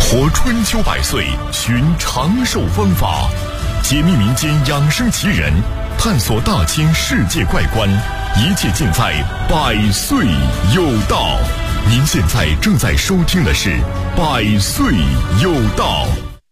活春秋百岁，寻长寿方法，解密民间养生奇人，探索大千世界怪观，一切尽在百岁有道。您现在正在收听的是百岁有道。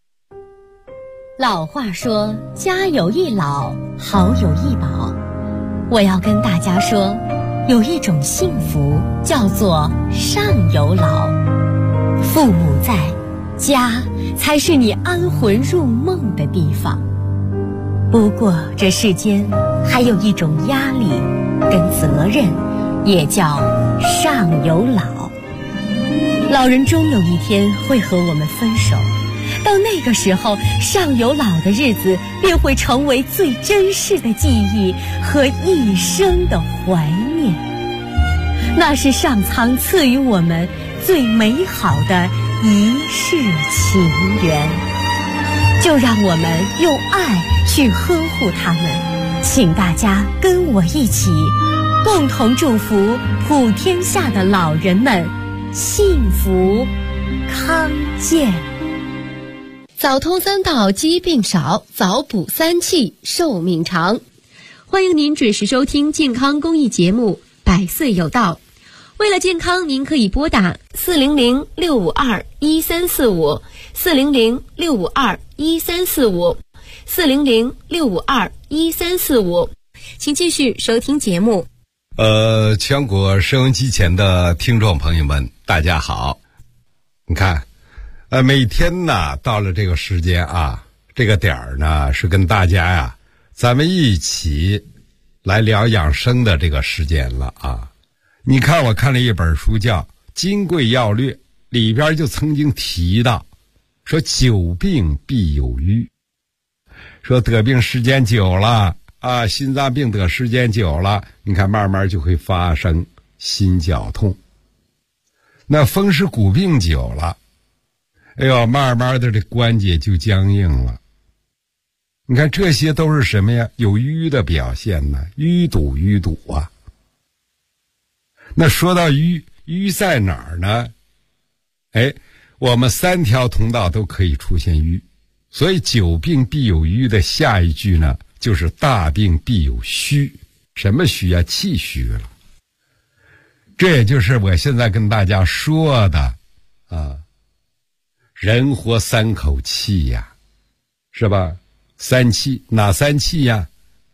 老话说，家有一老，好有一宝。我要跟大家说，有一种幸福叫做上有老。父母在，家才是你安魂入梦的地方。不过这世间还有一种压力跟责任，也叫上有老。老人终有一天会和我们分手，到那个时候，上有老的日子便会成为最珍视的记忆和一生的怀念。那是上苍赐予我们最美好的一世情缘，就让我们用爱去呵护他们。请大家跟我一起，共同祝福普天下的老人们幸福康健。 早通三道，疾病少；早补三气，寿命长。欢迎您准时收听健康公益节目《百岁有道》。为了健康，您可以拨打400-652-1345、400-652-1345、400-652-1345。请继续收听节目。 全国收音机前的听众朋友们，大家好。你看，每天呢，到了这个时间啊，这个点儿呢，是跟大家呀，咱们一起来聊养生的这个时间了啊。你看，我看了一本书叫《金匮要略》，里边就曾经提到，说久病必有余，说得病时间久了啊，心脏病得时间久了，你看慢慢就会发生心绞痛。那风湿骨病久了，哎呦，慢慢的这关节就僵硬了。你看这些都是什么呀？有瘀的表现呢，淤堵啊。那说到瘀在哪儿呢？我们3条通道都可以出现瘀，所以久病必有瘀的下一句呢，就是大病必有虚。什么虚啊？气虚了。这也就是我现在跟大家说的啊，人活3口气呀，是吧？3气，哪3气呀？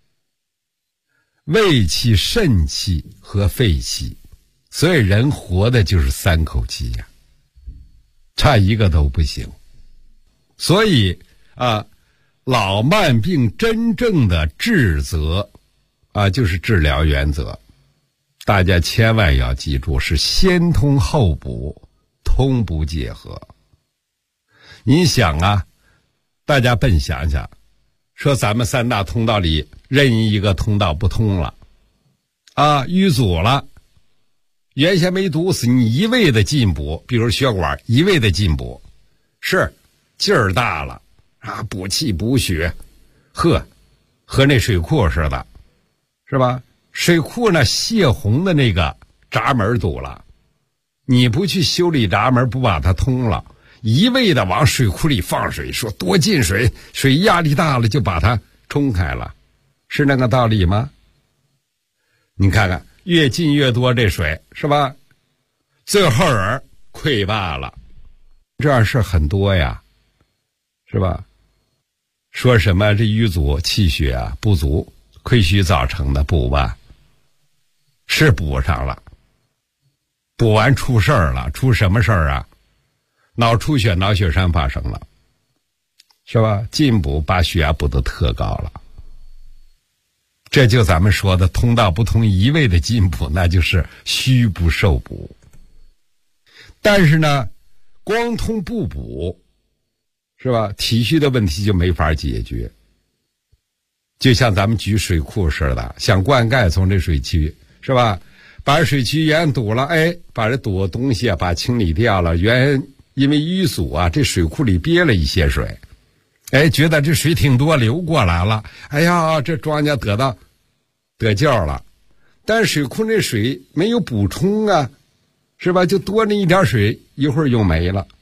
胃气、肾气和肺气。所以人活的就是3口气呀，差一个都不行。所以啊，老慢病真正的治则啊，就是治疗原则，大家千万要记住，是先通后补，通补结合。你想啊，大家笨想想，说咱们3大通道里任意一个通道不通了啊，淤阻了，原先没堵死，你一味的进补，比如血管一味的进补，是劲儿大了啊，补气补血，和那水库似的，是吧？水库呢，泄洪的那个闸门堵了，你不去修理闸门，不把它通了，一味的往水库里放水，说多进水，水压力大了就把它冲开了，是那个道理吗？你看看，越进越多这水，是吧？最后人溃坝了，这样事很多呀，是吧？说什么这淤阻气血啊不足，亏虚造成的，补吧，是补上了，补完出事儿了，出什么事儿啊？脑出血、脑血栓发生了，是吧？进补把血压补得特高了。这就咱们说的通道不通，一味的进补，那就是虚不受补。但是呢，光通不补，是吧？体虚的问题就没法解决。就像咱们举水库似的，想灌溉从这水渠，是吧？把水渠原堵了，把这堵的东西啊，把清理掉了。因为淤阻啊，这水库里憋了一些水，觉得这水挺多，流过来了，哎呀，这庄稼得救了。但是水库那水没有补充啊，是吧？就多那一点水，一会儿又没了。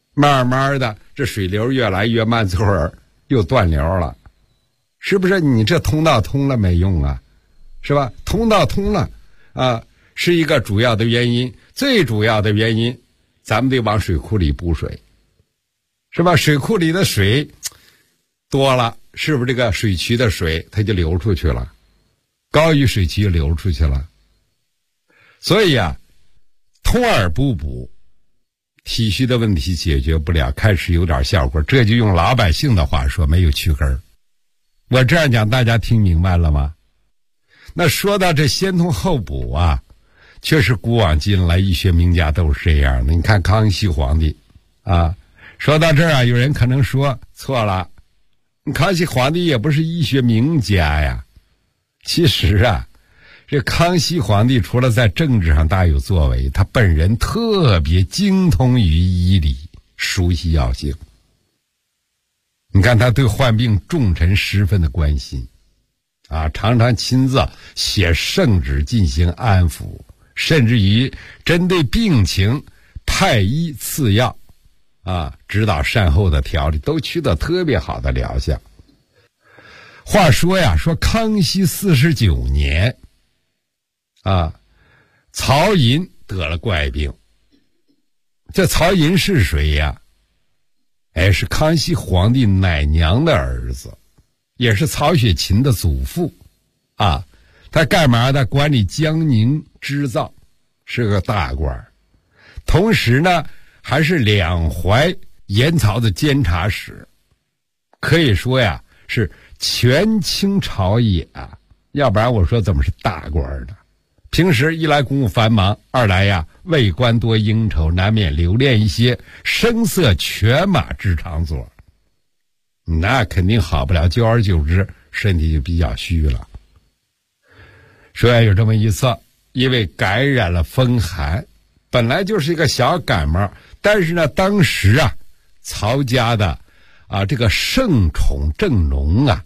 慢慢的这水流越来越慢，最后又断流了，是不是？你这通道通了没用啊，是吧？通道通了啊，是一个主要的原因，最主要的原因咱们得往水库里补水，是吧？水库里的水多了，是不是这个水渠的水它就流出去了，高于水渠流出去了。所以啊，通而不补，体虚的问题解决不了，开始有点效果，这就用老百姓的话说，没有去根儿。我这样讲大家听明白了吗？那说到这先通后补啊，确实古往今来医学名家都是这样的。你看康熙皇帝啊，说到这儿啊，有人可能说错了，康熙皇帝也不是医学名家呀。其实啊，这康熙皇帝除了在政治上大有作为，他本人特别精通于医理，熟悉药性。你看他对患病重臣十分的关心啊，常常亲自写圣旨进行安抚，甚至于针对病情派医赐药啊，指导善后的调理，都取得特别好的疗效。话说呀，说康熙49年啊，曹寅得了怪病。这曹寅是谁呀？是康熙皇帝奶娘的儿子，也是曹雪芹的祖父啊。他干嘛的？管理江宁织造，是个大官，同时呢还是两淮盐曹的监察使，可以说呀是权倾朝野啊。要不然我说怎么是大官呢？平时一来公务繁忙，二来呀为官多应酬，难免留恋一些声色犬马之场所，那肯定好不了，久而久之身体就比较虚了。说呀有这么一次，因为感染了风寒，本来就是一个小感冒，但是呢当时啊曹家的这个圣宠正浓啊，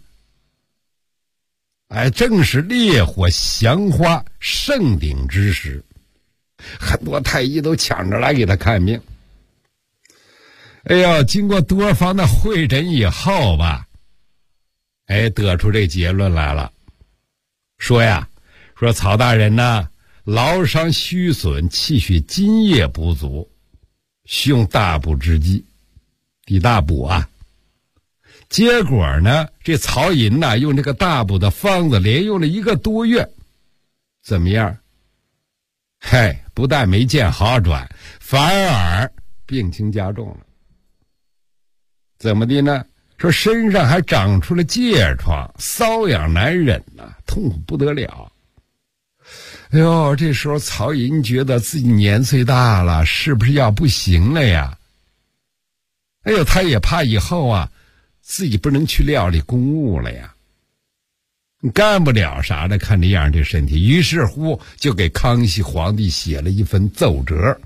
正是烈火降花盛鼎之时，很多太医都抢着来给他看病。经过多方的会诊以后吧，得出这结论来了，说曹大人呢劳伤虚损，气血津液不足，需用大补之剂，抵大补啊。结果呢，这曹寅呢用这个大补的方子连用了1个多月，怎么样？不但没见好转，反而病情加重了。怎么的呢？说身上还长出了疥疮，瘙痒难忍啊，痛苦不得了。这时候曹寅觉得自己年岁大了，是不是要不行了呀？他也怕以后啊自己不能去料理公务了呀，干不了啥的，看这样这身体，于是乎就给康熙皇帝写了一份奏折。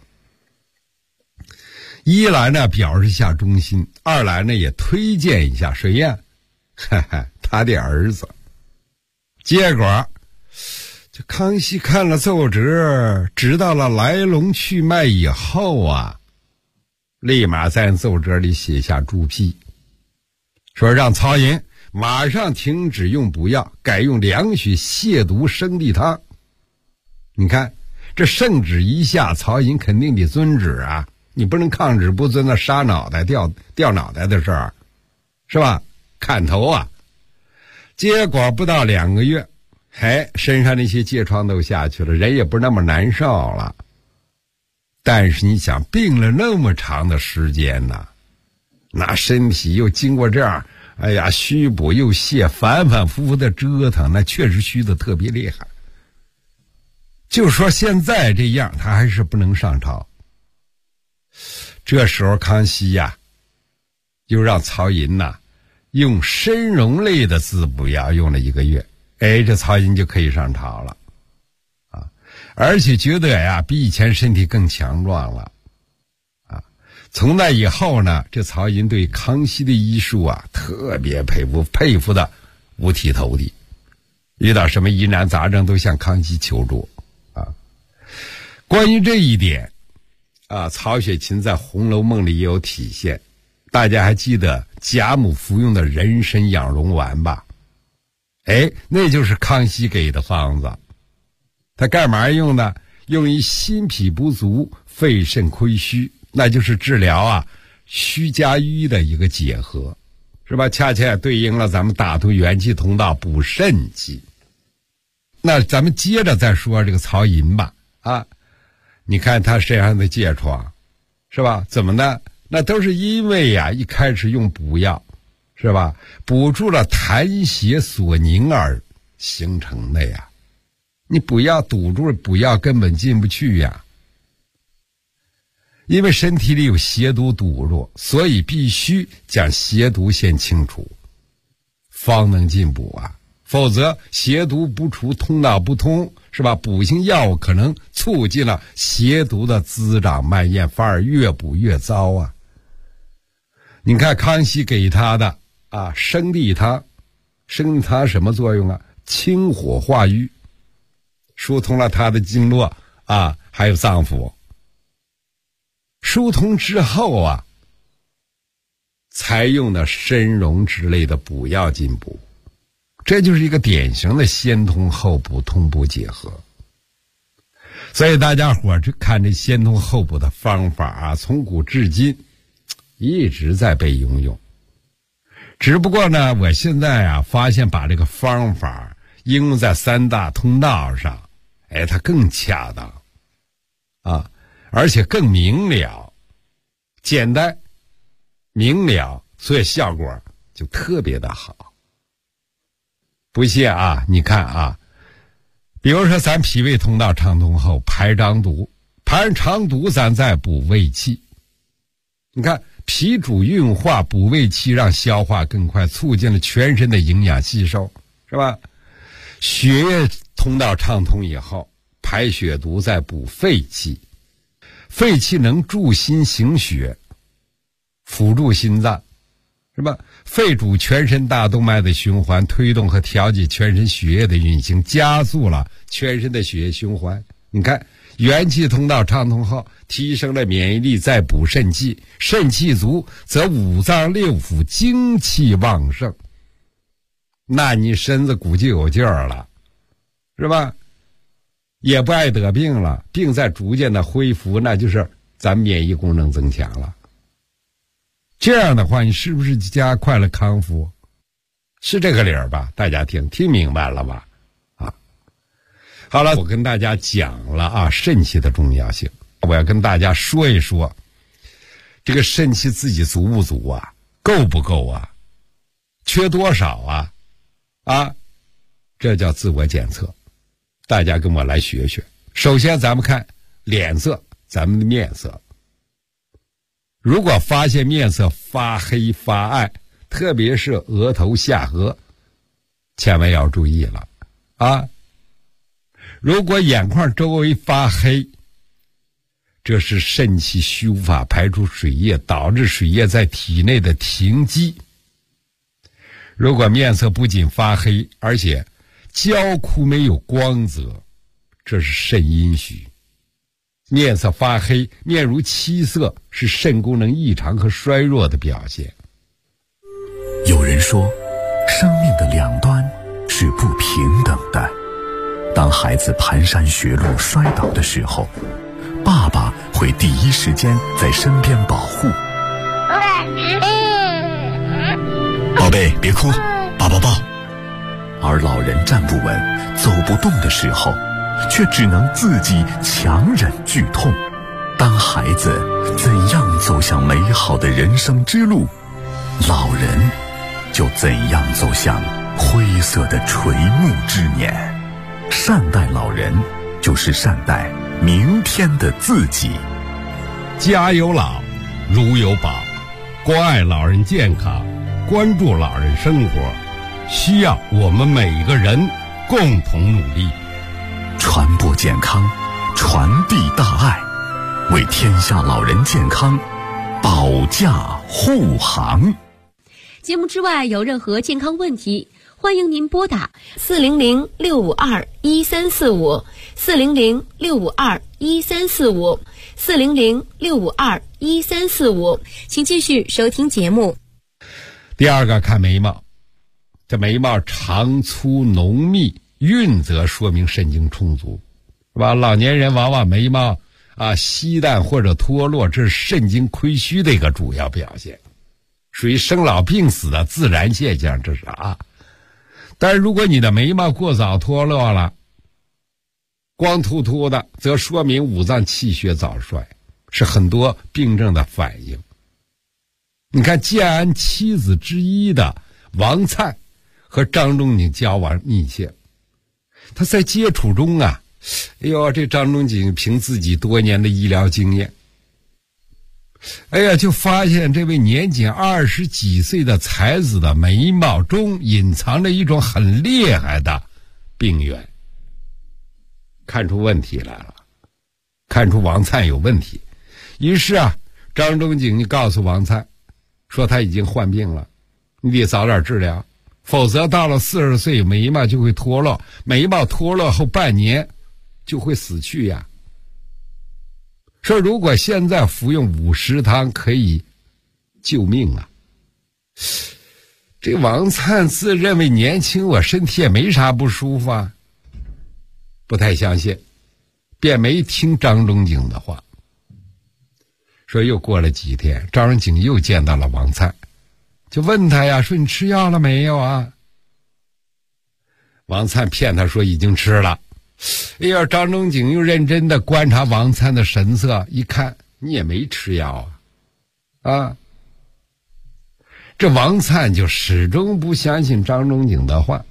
一来呢表示下忠心，二来呢也推荐一下谁呀？他的儿子。结果这康熙看了奏折，知道了来龙去脉以后啊，立马在奏折里写下注批，说让曹寅马上停止用补药，改用凉血泻毒生地汤。你看这圣旨一下，曹寅肯定得遵旨啊，你不能抗旨不遵，那杀脑袋掉脑袋的事儿，是吧？砍头啊。结果不到2个月，身上那些疥疮都下去了，人也不是那么难受了。但是你想，病了那么长的时间呢，那身体又经过这样虚补又泻，反反复复的折腾，那确实虚的特别厉害。就说现在这样，他还是不能上朝。这时候康熙又让曹寅用参茸类的滋补药用了1个月，这曹寅就可以上朝了而且觉得比以前身体更强壮了从那以后呢，这曹寅对康熙的医术特别佩服的五体投地，遇到什么疑难杂症都向康熙求助关于这一点曹雪芹在《红楼梦》里也有体现。大家还记得贾母服用的人参养荣丸吧？那就是康熙给的方子。他干嘛用的？用于心脾不足、肺肾亏虚，那就是治疗虚加瘀的一个结合，是吧？恰恰对应了咱们打通元气通道、补肾气。那咱们接着再说这个曹寅吧。你看他身上的疥疮，是吧？怎么呢？那都是因为一开始用补药，是吧？补住了痰血所凝而形成的呀。你补药堵住了，补药根本进不去呀。因为身体里有邪毒堵住，所以必须将邪毒先清除，方能进补否则邪毒不除，通道不通，是吧？补性药物可能促进了邪毒的滋长蔓延，反而越补越糟你看康熙给他的生地汤，生地汤什么作用清火化瘀，疏通了他的经络还有脏腑。疏通之后才用的参茸之类的补药进补，这就是一个典型的先通后补、同补结合。所以大家伙去看这先通后补的方法从古至今一直在被应用。只不过呢，我现在发现把这个方法应用在三大通道上，它更恰当而且更明了、简单明了，所以效果就特别的好。不信你看比如说咱脾胃通道畅通后排肠毒，排完肠毒咱再补胃气。你看脾主运化，补胃气让消化更快，促进了全身的营养吸收，是吧？血液通道畅通以后，排血毒再补肺气，肺气能助心行血，辅助心脏，是吧？肺主全身大动脉的循环，推动和调节全身血液的运行，加速了全身的血液循环。你看元气通道畅通后，提升了免疫力，再补肾气，肾气足则五脏六腑精气旺盛，那你身子骨就有劲儿了，是吧？也不爱得病了，病在逐渐的恢复，那就是咱免疫功能增强了。这样的话，你是不是加快了康复？是这个理儿吧？大家听明白了吧？好了，我跟大家讲了肾气的重要性，我要跟大家说一说这个肾气自己足不足够不够缺多少这叫自我检测。大家跟我来学学。首先咱们看脸色，咱们的面色。如果发现面色发黑发暗，特别是额头下颌，千万要注意了如果眼眶周围发黑，这是肾气虚无法排出水液，导致水液在体内的停积。如果面色不仅发黑，而且焦枯没有光泽，这是肾阴虚。面色发黑，面如漆色，是肾功能异常和衰弱的表现。 有人说，生命的两端是不平等的。当孩子蹒跚学路摔倒的时候，爸爸会第一时间在身边保护。宝贝，别哭，爸爸抱。而老人站不稳、走不动的时候，却只能自己强忍剧痛。当孩子怎样走向美好的人生之路，老人就怎样走向灰色的垂暮之年。善待老人，就是善待明天的自己。 家有老，如有宝，关爱老人健康，关注老人生活，需要我们每个人共同努力。 传播健康，传递大爱，为天下老人健康保驾护航。 节目之外有任何健康问题，欢迎您拨打400-652-1345 400-652-1345，请继续收听节目。 第二个看眉毛，这眉毛长粗浓密匀则说明肾精充足，是吧？老年人往往眉毛稀淡或者脱落，这是肾精亏虚的一个主要表现，属于生老病死的自然现象，这是但是如果你的眉毛过早脱落了，光秃秃的，则说明五脏气血早衰，是很多病症的反应。你看建安妻子之一的王粲和张仲景交往密切，他在接触中这张仲景凭自己多年的医疗经验，就发现这位年仅20几岁的才子的眉毛中隐藏着一种很厉害的病源，看出问题来了，看出王粲有问题。于是张仲景告诉王粲说他已经患病了，你得早点治疗，否则到了40岁眉毛就会脱落，眉毛脱落后半年就会死去呀。说如果现在服用五石汤可以救命这王粲自认为年轻，我身体也没啥不舒服不太相信，便没听张仲景的话。说又过了几天，张仲景又见到了王粲，就问他说你吃药了没有王粲骗他说已经吃了。张仲景又认真的观察王粲的神色，一看你也没吃药这王粲就始终不相信张仲景的话。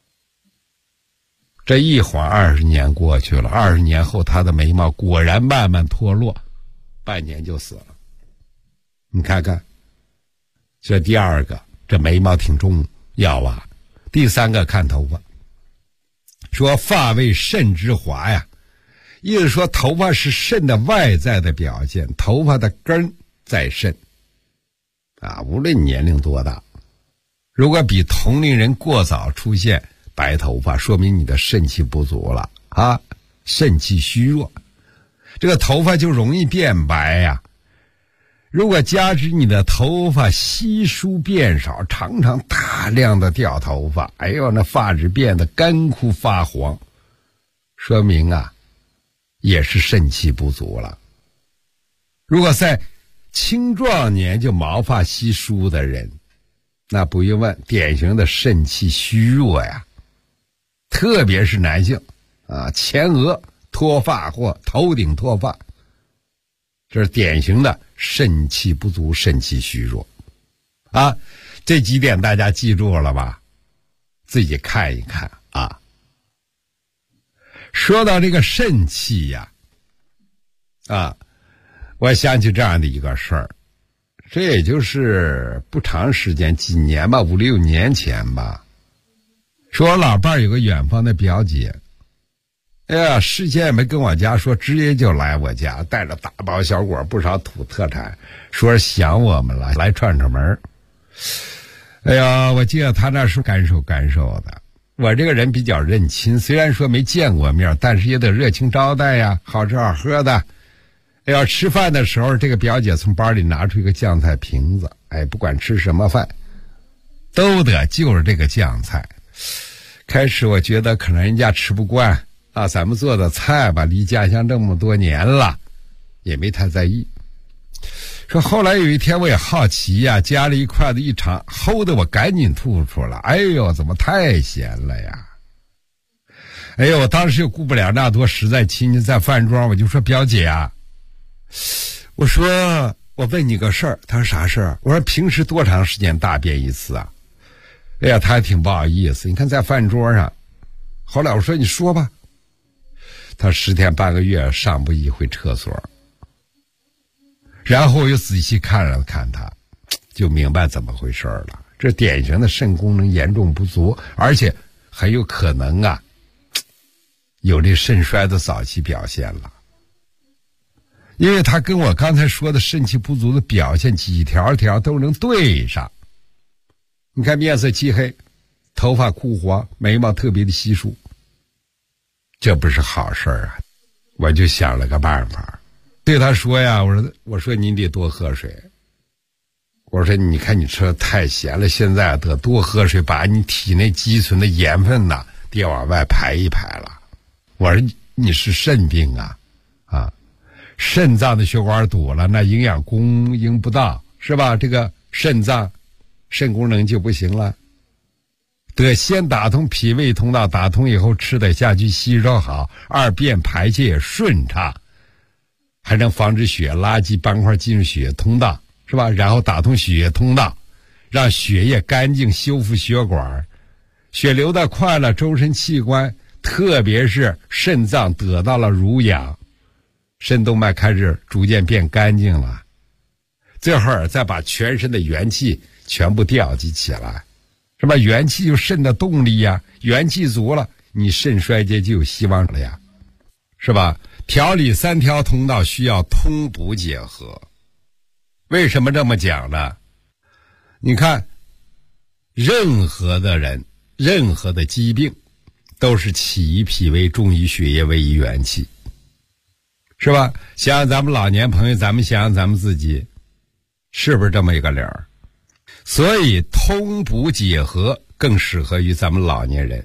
这一晃20年过去了，20年后他的眉毛果然慢慢脱落，半年就死了。你看看，这第二个，这眉毛挺重要第三个看头发，说发为肾之华意思说头发是肾的外在的表现，头发的根在肾无论年龄多大，如果比同龄人过早出现白头发，说明你的肾气不足了肾气虚弱，这个头发就容易变白如果加之你的头发稀疏变少，常常大量的掉头发，那发质变得干枯发黄，说明也是肾气不足了。如果在青壮年就毛发稀疏的人，那不用问，典型的肾气虚弱特别是男性前额脱发或头顶脱发，这是典型的肾气不足，肾气虚弱这几点大家记住了吧？自己看一看说到这个肾气我想起这样的一个事儿，这也就是不长时间，几年吧，5、6年前吧。说我老伴儿有个远方的表姐，事先也没跟我家说，直接就来我家，带着大包小裹不少土特产，说是想我们了，来串串门。我记得他那是干受的。我这个人比较认亲，虽然说没见过面，但是也得热情招待好吃好喝的。吃饭的时候，这个表姐从包里拿出一个酱菜瓶子，不管吃什么饭都得就着这个酱菜。开始我觉得可能人家吃不惯咱们做的菜吧，离家乡这么多年了，也没太在意。说后来有一天我也好奇夹了一筷子一尝，齁的我赶紧吐出来，怎么太咸了我当时又顾不了那多实在亲戚在饭桌，我就说表姐我说我问你个事儿。他说啥事儿？我说平时多长时间大便一次他还挺不好意思，你看在饭桌上。后来我说你说吧。他10天半个月上不一回厕所，然后我又仔细看了看他，就明白怎么回事了。这典型的肾功能严重不足，而且很有可能有这肾衰的早期表现了。因为他跟我刚才说的肾气不足的表现几条都能对上。你看面色漆黑，头发枯黄，眉毛特别的稀疏，这不是好事我就想了个办法，对他说呀，我说您得多喝水。我说你看你吃的太咸了，现在得多喝水，把你体内积存的盐分呐得往外排一排了。我说你是肾病啊，肾脏的血管堵了，那营养供应不到，是吧？这个肾功能就不行了。得先打通脾胃通道，打通以后吃得下去，吸收好，二便排泄也顺畅，还能防止血垃圾斑块进入血液通道，是吧？然后打通血液通道，让血液干净，修复血管，血流得快了，周身器官特别是肾脏得到了濡养，肾动脉开始逐渐变干净了，这会儿再把全身的元气全部调集起来，是吧？元气就肾的动力呀，元气足了，你肾衰竭就有希望了呀，是吧？调理3条通道需要通补结合。为什么这么讲呢？你看，任何的人，任何的疾病都是起于脾胃，重于血液，为于元气，是吧？想想咱们老年朋友，咱们想想咱们自己，是不是这么一个理儿？所以通补结合更适合于咱们老年人。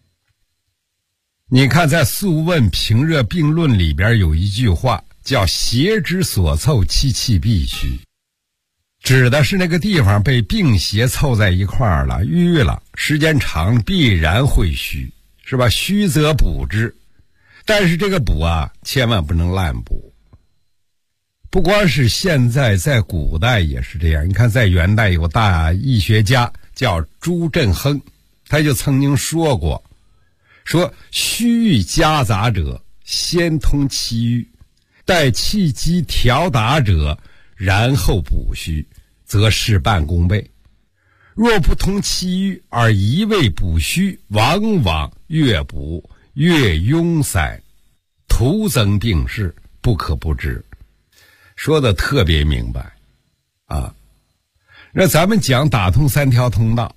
你看在《素问·平热病论》里边有一句话叫邪之所凑，其气必虚，指的是那个地方被病邪凑在一块儿了，瘀了，时间长必然会虚，是吧？虚则补之，但是这个补啊千万不能滥补。不光是现在，在古代也是这样。你看在元代有大医学家叫朱振亨，他就曾经说过，说虚郁夹杂者先通其瘀，待气机调达者然后补虚，则事半功倍。若不通其瘀而一味补虚，往往越补越壅塞，徒增病势，不可不知。说的特别明白啊！那咱们讲打通3条通道，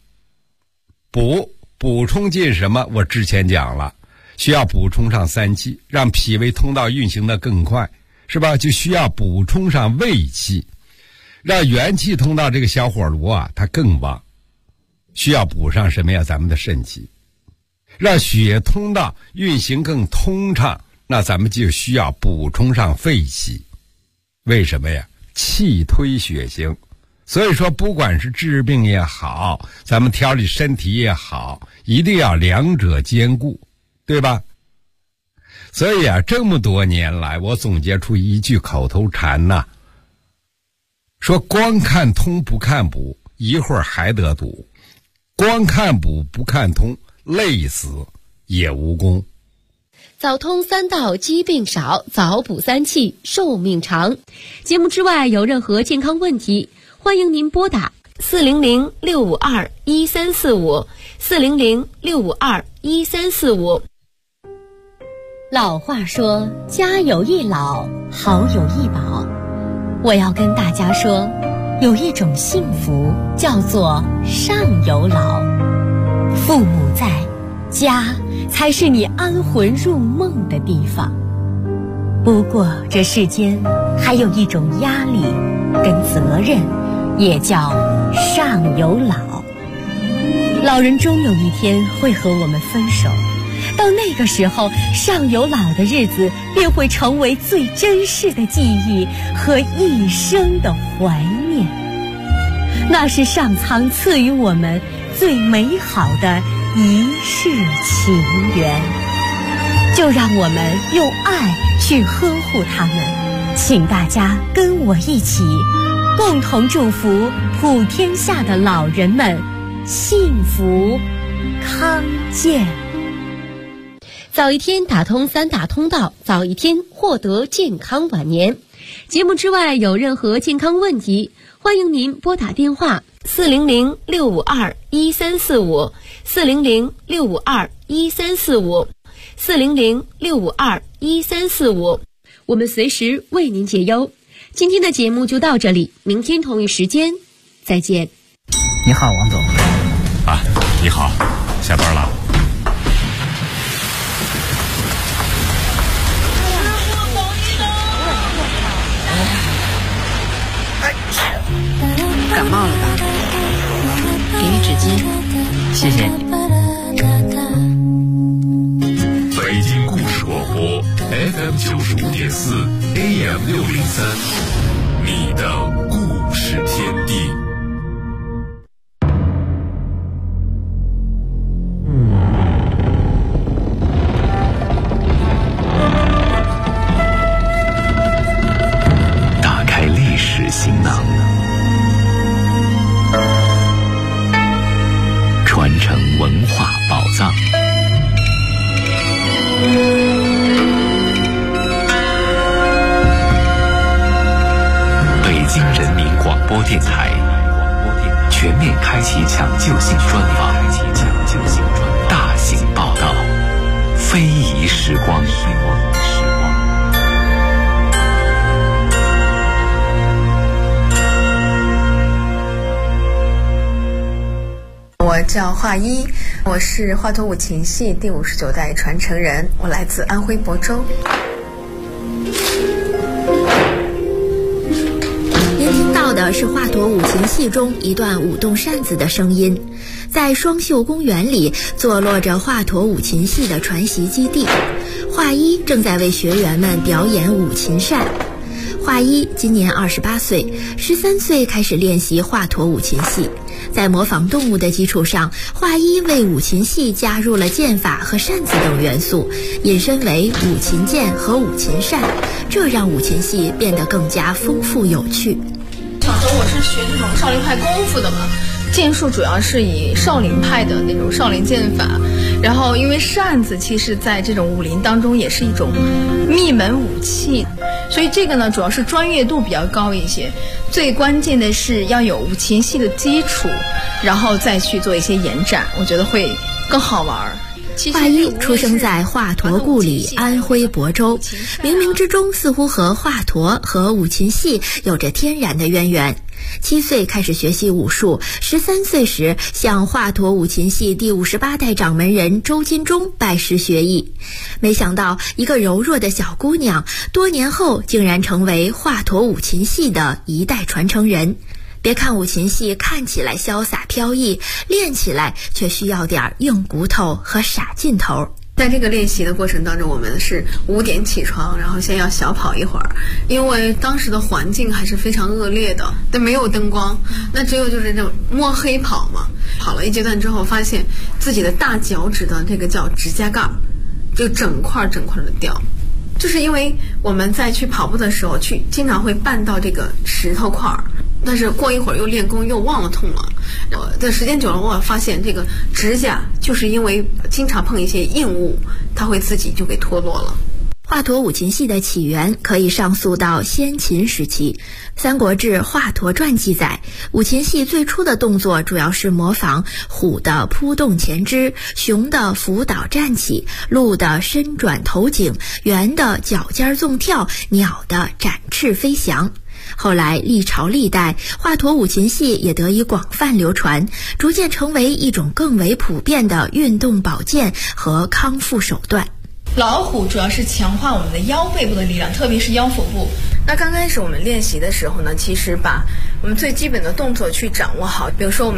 补充进什么？我之前讲了，需要补充上3气，让脾胃通道运行的更快，是吧？就需要补充上胃气，让元气通道这个小火炉啊它更旺，需要补上什么呀？咱们的肾气，让血液通道运行更通畅，那咱们就需要补充上肺气。为什么呀？气推血行。所以说不管是治病也好，咱们调理身体也好，一定要两者兼顾，对吧？所以啊，这么多年来我总结出一句口头禅呐，说光看通不看补，一会儿还得堵；光看补不看通，累死也无功。 早通3道疾病少，早补3气寿命长。节目之外有任何健康问题，欢迎您拨打400-652-1345 400-652-1345。 老话说，家有一老，好有一宝。我要跟大家说，有一种幸福叫做上有老。父母在，家才是你安魂入梦的地方。不过这世间还有一种压力跟责任，也叫上有老。老人终有一天会和我们分手，到那个时候，上有老的日子便会成为最珍视的记忆和一生的怀念。那是上苍赐予我们最美好的一世情缘，就让我们用爱去呵护他们。请大家跟我一起，共同祝福普天下的老人们幸福康健。 早一天打通3大通道，早一天获得健康晚年。节目之外有任何健康问题，欢迎您拨打电话400-652-1345 400-652-1345 400-652-1345，我们随时为您解忧。今天的节目就到这里，明天同一时间再见。 你好，王总。 啊，你好，下班了。 FM 95.4 AM 603，你的故事天地。 打开历史行囊，传承文化宝藏。北京人民广播电台全面开启抢救性专访，大型报道，非遗时光。 我叫华一，我是华佗五禽戏第59代传承人，我来自安徽亳州。 您听到的是华佗五禽戏中一段舞动扇子的声音。在双秀公园里坐落着华佗五禽戏的传习基地，华一正在为学员们表演五禽扇。华一今年28岁，13岁开始练习华佗五禽戏。在模仿动物的基础上，华一为五禽戏加入了剑法和扇子等元素，引申为五禽剑和五禽扇，这让五禽戏变得更加丰富有趣。 小时候我是学这种少林派功夫的嘛，剑术主要是以少林派的那种少林剑法，然后因为扇子其实在这种武林当中也是一种秘门武器，所以这个呢主要是专业度比较高一些，最关键的是要有五禽戏的基础，然后再去做一些延展，我觉得会更好玩。 华一出生在华佗故里安徽亳州，冥冥之中似乎和华佗和五禽戏有着天然的渊源。7岁开始学习武术，13岁时向华佗五禽戏第58代掌门人周金忠拜师学艺。没想到一个柔弱的小姑娘，多年后竟然成为华佗五禽戏的一代传承人。别看五禽戏看起来潇洒飘逸，练起来却需要点硬骨头和傻劲头。 在这个练习的过程当中，我们是5点起床，然后先要小跑一会儿，因为当时的环境还是非常恶劣的，但没有灯光，那只有就是这种摸黑跑嘛。跑了一阶段之后，发现自己的大脚趾的这个叫指甲盖就整块的掉，就是因为我们在去跑步的时候经常会绊到这个石头块儿，但是过一会儿又练功又忘了痛了。在时间久了，我发现这个指甲就是因为经常碰一些硬物，它会自己就给脱落了。 华佗五禽戏的起源可以上溯到先秦时期，《三国志·华佗传》记载，五禽戏最初的动作主要是模仿虎的扑动前肢，熊的伏倒站起，鹿的伸转头颈，猿的脚尖纵跳，鸟的展翅飞翔。后来历朝历代，华佗五禽戏也得以广泛流传，逐渐成为一种更为普遍的运动保健和康复手段。 老虎主要是强化我们的腰背部的力量，特别是腰腹部。那刚开始我们练习的时候呢，其实把我们最基本的动作去掌握好，比如说我们